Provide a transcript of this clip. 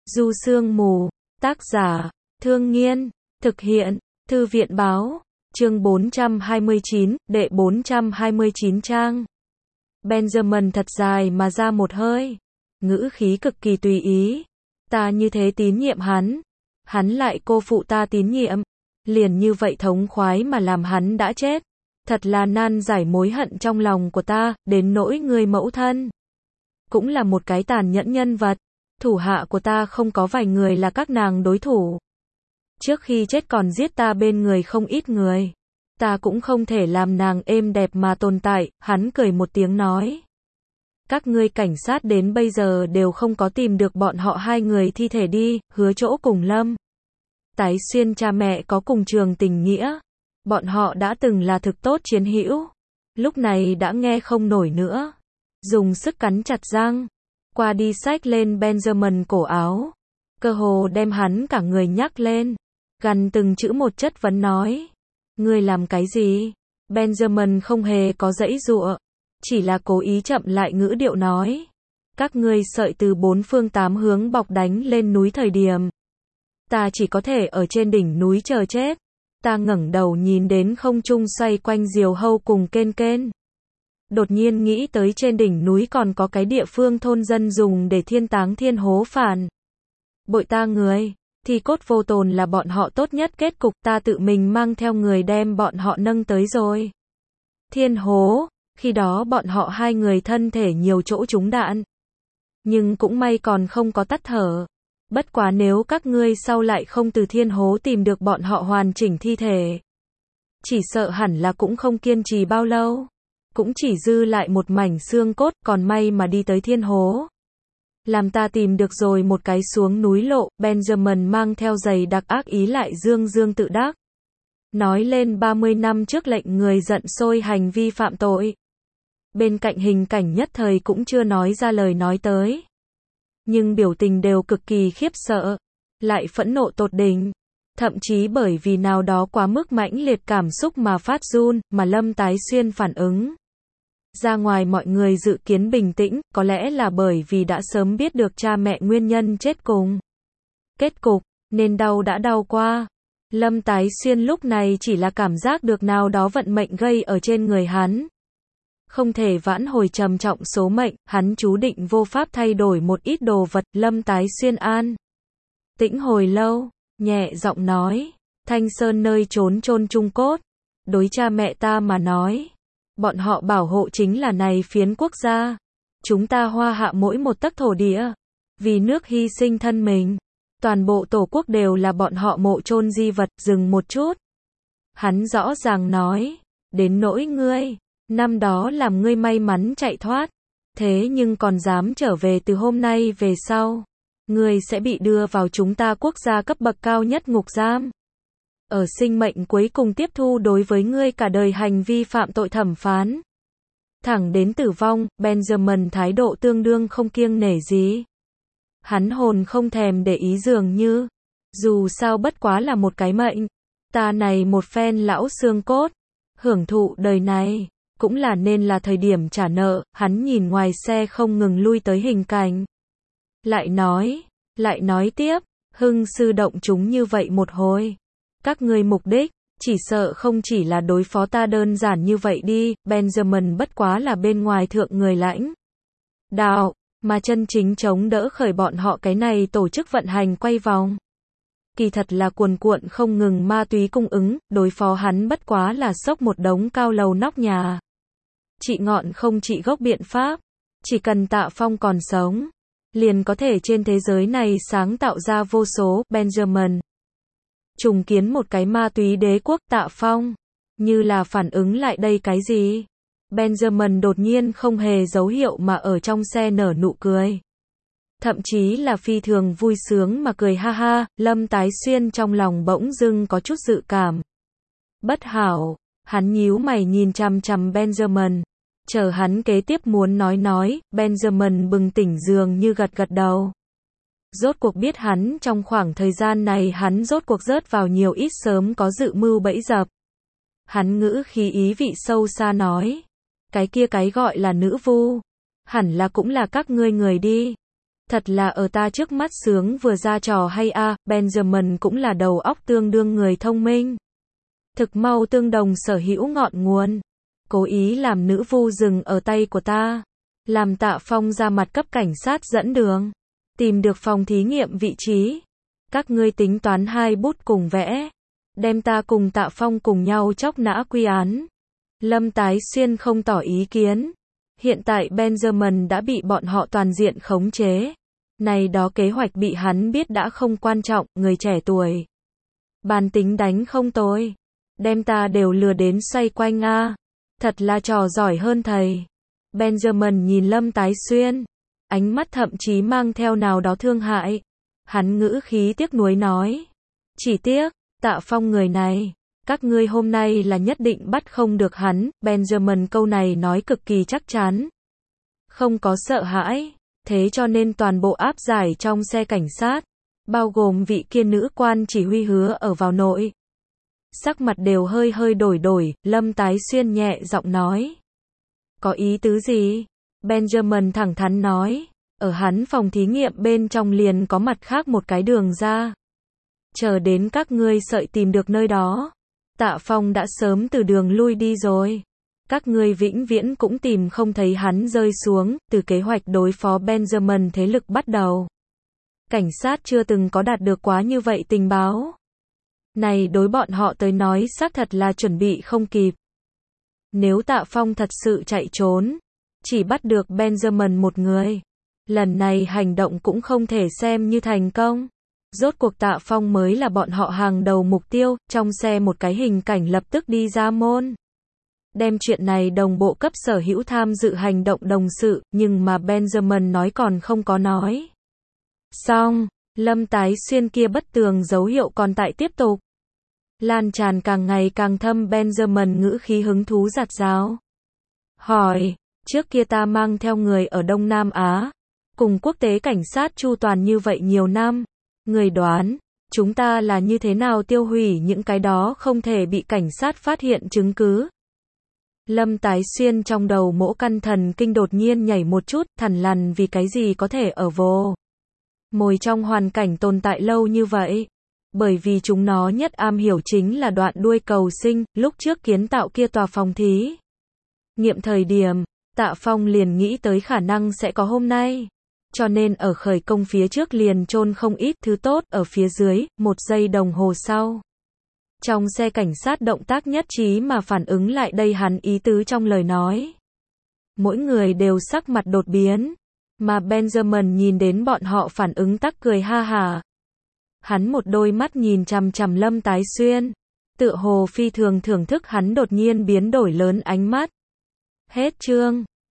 Du Sương Mù, tác giả, Thương Nghiên, thực hiện, Thư viện báo, chương 429, đệ 429 trang. Benjamin thật dài mà ra một hơi, ngữ khí cực kỳ tùy ý. Ta như thế tín nhiệm hắn lại cô phụ ta tín nhiệm, liền như vậy thống khoái mà làm hắn đã chết. Thật là nan giải mối hận trong lòng của ta, đến nỗi người mẫu thân. Cũng là một cái tàn nhẫn nhân vật, thủ hạ của ta không có vài người là các nàng đối thủ. Trước khi chết còn giết ta bên người không ít người. Ta cũng không thể làm nàng êm đẹp mà tồn tại, hắn cười một tiếng nói. Các ngươi cảnh sát đến bây giờ đều không có tìm được bọn họ hai người thi thể đi, Hứa Chỗ cùng Lâm Tái Xuyên cha mẹ có cùng trường tình nghĩa. Bọn họ đã từng là thực tốt chiến hữu. Lúc này đã nghe không nổi nữa. Dùng sức cắn chặt răng. Qua đi xách lên Benjamin cổ áo. Cơ hồ đem hắn cả người nhắc lên. Gằn từng chữ một chất vấn nói. Ngươi làm cái gì? Benjamin không hề có giãy giụa. Chỉ là cố ý chậm lại ngữ điệu nói. Các ngươi sợi từ bốn phương tám hướng bọc đánh lên núi thời điểm. Ta chỉ có thể ở trên đỉnh núi chờ chết. Ta ngẩng đầu nhìn đến không trung xoay quanh diều hâu cùng kên kên. Đột nhiên nghĩ tới trên đỉnh núi còn có cái địa phương thôn dân dùng để thiên táng thiên hố phản. Bội ta người, thì cốt vô tồn là bọn họ tốt nhất kết cục, ta tự mình mang theo người đem bọn họ nâng tới rồi. Thiên hố, khi đó bọn họ hai người thân thể nhiều chỗ trúng đạn. Nhưng cũng may còn không có tắt thở. Bất quá nếu các ngươi sau lại không từ thiên hố tìm được bọn họ hoàn chỉnh thi thể. Chỉ sợ hẳn là cũng không kiên trì bao lâu. Cũng chỉ dư lại một mảnh xương cốt, còn may mà đi tới thiên hố. Làm ta tìm được rồi một cái xuống núi lộ, Benjamin mang theo giày đặc ác ý lại dương tự đắc. Nói lên 30 năm trước lệnh người giận sôi hành vi phạm tội. Bên cạnh hình cảnh nhất thời cũng chưa nói ra lời nói tới. Nhưng biểu tình đều cực kỳ khiếp sợ, lại phẫn nộ tột đỉnh. Thậm chí bởi vì nào đó quá mức mãnh liệt cảm xúc mà phát run, mà Lâm Tái Xuyên phản ứng. Ra ngoài mọi người dự kiến bình tĩnh, có lẽ là bởi vì đã sớm biết được cha mẹ nguyên nhân chết cùng. Kết cục, nên đau đã đau qua. Lâm Tái Xuyên lúc này chỉ là cảm giác được nào đó vận mệnh gây ở trên người hắn. Không thể vãn hồi trầm trọng số mệnh, hắn chú định vô pháp thay đổi một ít đồ vật. Lâm Tái Xuyên an tĩnh hồi lâu, nhẹ giọng nói, Thanh Sơn nơi trốn chôn chung cốt. Đối cha mẹ ta mà nói, bọn họ bảo hộ chính là này phiến quốc gia. Chúng ta Hoa Hạ mỗi một tấc thổ địa, vì nước hy sinh thân mình. Toàn bộ tổ quốc đều là bọn họ mộ chôn di vật. Dừng một chút. Hắn rõ ràng nói, đến nỗi ngươi, năm đó làm ngươi may mắn chạy thoát. Thế nhưng còn dám trở về từ hôm nay về sau. Ngươi sẽ bị đưa vào chúng ta quốc gia cấp bậc cao nhất ngục giam. Ở sinh mệnh cuối cùng tiếp thu đối với ngươi cả đời hành vi phạm tội thẩm phán. Thẳng đến tử vong, Benjamin thái độ tương đương không kiêng nể gì. Hắn hồn không thèm để ý dường như. Dù sao bất quá là một cái mệnh. Ta này một phen lão xương cốt. Hưởng thụ đời này. Cũng là nên là thời điểm trả nợ. Hắn nhìn ngoài xe không ngừng lui tới hình cảnh. Lại nói tiếp. Hưng sư động chúng như vậy một hồi. Các ngươi mục đích, chỉ sợ không chỉ là đối phó ta đơn giản như vậy đi. Benjamin bất quá là bên ngoài thượng người lãnh đạo, mà chân chính chống đỡ khởi bọn họ cái này tổ chức vận hành quay vòng. Kỳ thật là cuồn cuộn không ngừng ma túy cung ứng, đối phó hắn bất quá là xốc một đống cao lầu nóc nhà. Trị ngọn không trị gốc biện pháp, chỉ cần Tạ Phong còn sống, liền có thể trên thế giới này sáng tạo ra vô số. Benjamin trùng kiến một cái ma túy đế quốc. Tạ Phong như là phản ứng lại đây cái gì. Benjamin đột nhiên không hề dấu hiệu mà ở trong xe nở nụ cười. Thậm chí là phi thường vui sướng mà cười ha ha. Lâm Tái Xuyên trong lòng bỗng dưng có chút dự cảm bất hảo. Hắn nhíu mày nhìn chằm chằm Benjamin. Chờ hắn kế tiếp muốn nói, Benjamin bừng tỉnh dường như gật đầu. Rốt cuộc biết hắn trong khoảng thời gian này hắn rốt cuộc rớt vào nhiều ít sớm có dự mưu bẫy dập. Hắn ngữ khí ý vị sâu xa nói. Cái kia cái gọi là nữ vu. Hẳn là cũng là các ngươi người đi. Thật là ở ta trước mắt sướng vừa ra trò hay a, Benjamin cũng là đầu óc tương đương người thông minh. Thực mau tương đồng sở hữu ngọn nguồn. Cố ý làm nữ vu dừng ở tay của ta. Làm Tạ Phong ra mặt cấp cảnh sát dẫn đường. Tìm được phòng thí nghiệm vị trí. Các ngươi tính toán 2 bút cùng vẽ. Đem ta cùng Tạ Phong cùng nhau chóc nã quy án. Lâm Tái Xuyên không tỏ ý kiến. Hiện tại Benjamin đã bị bọn họ toàn diện khống chế. Này đó kế hoạch bị hắn biết đã không quan trọng, người trẻ tuổi. Bàn tính đánh không tồi. Đem ta đều lừa đến xoay quanh a. Thật là trò giỏi hơn thầy. Benjamin nhìn Lâm Tái Xuyên. Ánh mắt thậm chí mang theo nào đó thương hại. Hắn ngữ khí tiếc nuối nói. Chỉ tiếc, Tạ Phong người này. Các ngươi hôm nay là nhất định bắt không được hắn. Benjamin câu này nói cực kỳ chắc chắn. Không có sợ hãi. Thế cho nên toàn bộ áp giải trong xe cảnh sát. Bao gồm vị kia nữ quan chỉ huy hứa ở vào nội. Sắc mặt đều hơi hơi đổi, Lâm Tái Xuyên nhẹ giọng nói. Có ý tứ gì? Benjamin thẳng thắn nói. Ở hắn phòng thí nghiệm bên trong liền có mặt khác một cái đường ra. Chờ đến các ngươi sợi tìm được nơi đó. Tạ Phong đã sớm từ đường lui đi rồi. Các ngươi vĩnh viễn cũng tìm không thấy hắn rơi xuống, từ kế hoạch đối phó Benjamin thế lực bắt đầu. Cảnh sát chưa từng có đạt được quá như vậy tình báo. Này đối bọn họ tới nói xác thật là chuẩn bị không kịp. Nếu Tạ Phong thật sự chạy trốn, chỉ bắt được Benjamin một người. Lần này hành động cũng không thể xem như thành công. Rốt cuộc Tạ Phong mới là bọn họ hàng đầu mục tiêu, trong xe một cái hình cảnh lập tức đi ra môn. Đem chuyện này đồng bộ cấp sở hữu tham dự hành động đồng sự, nhưng mà Benjamin nói còn không có nói. Xong, Lâm Tái Xuyên kia bất tường dấu hiệu còn tại tiếp tục. Lan tràn càng ngày càng thâm, Benjamin ngữ khí hứng thú giạt rào. Hỏi, trước kia ta mang theo người ở Đông Nam Á, cùng quốc tế cảnh sát chu toàn như vậy nhiều năm. Người đoán, chúng ta là như thế nào tiêu hủy những cái đó không thể bị cảnh sát phát hiện chứng cứ. Lâm Tái Xuyên trong đầu mỗ căn thần kinh đột nhiên nhảy một chút, thằn lằn vì cái gì có thể ở vô mồi trong hoàn cảnh tồn tại lâu như vậy. Bởi vì chúng nó nhất am hiểu chính là đoạn đuôi cầu sinh, lúc trước kiến tạo kia tòa phòng thí nghiệm thời điểm, Tạ Phong liền nghĩ tới khả năng sẽ có hôm nay. Cho nên ở khởi công phía trước liền chôn không ít thứ tốt ở phía dưới, 1 giây đồng hồ sau. Trong xe cảnh sát động tác nhất trí mà phản ứng lại đây hắn ý tứ trong lời nói. Mỗi người đều sắc mặt đột biến, mà Benjamin nhìn đến bọn họ phản ứng tắc cười ha hả. Hắn một đôi mắt nhìn chằm chằm Lâm Tái Xuyên, tựa hồ phi thường thưởng thức hắn đột nhiên biến đổi lớn ánh mắt. Hết chương.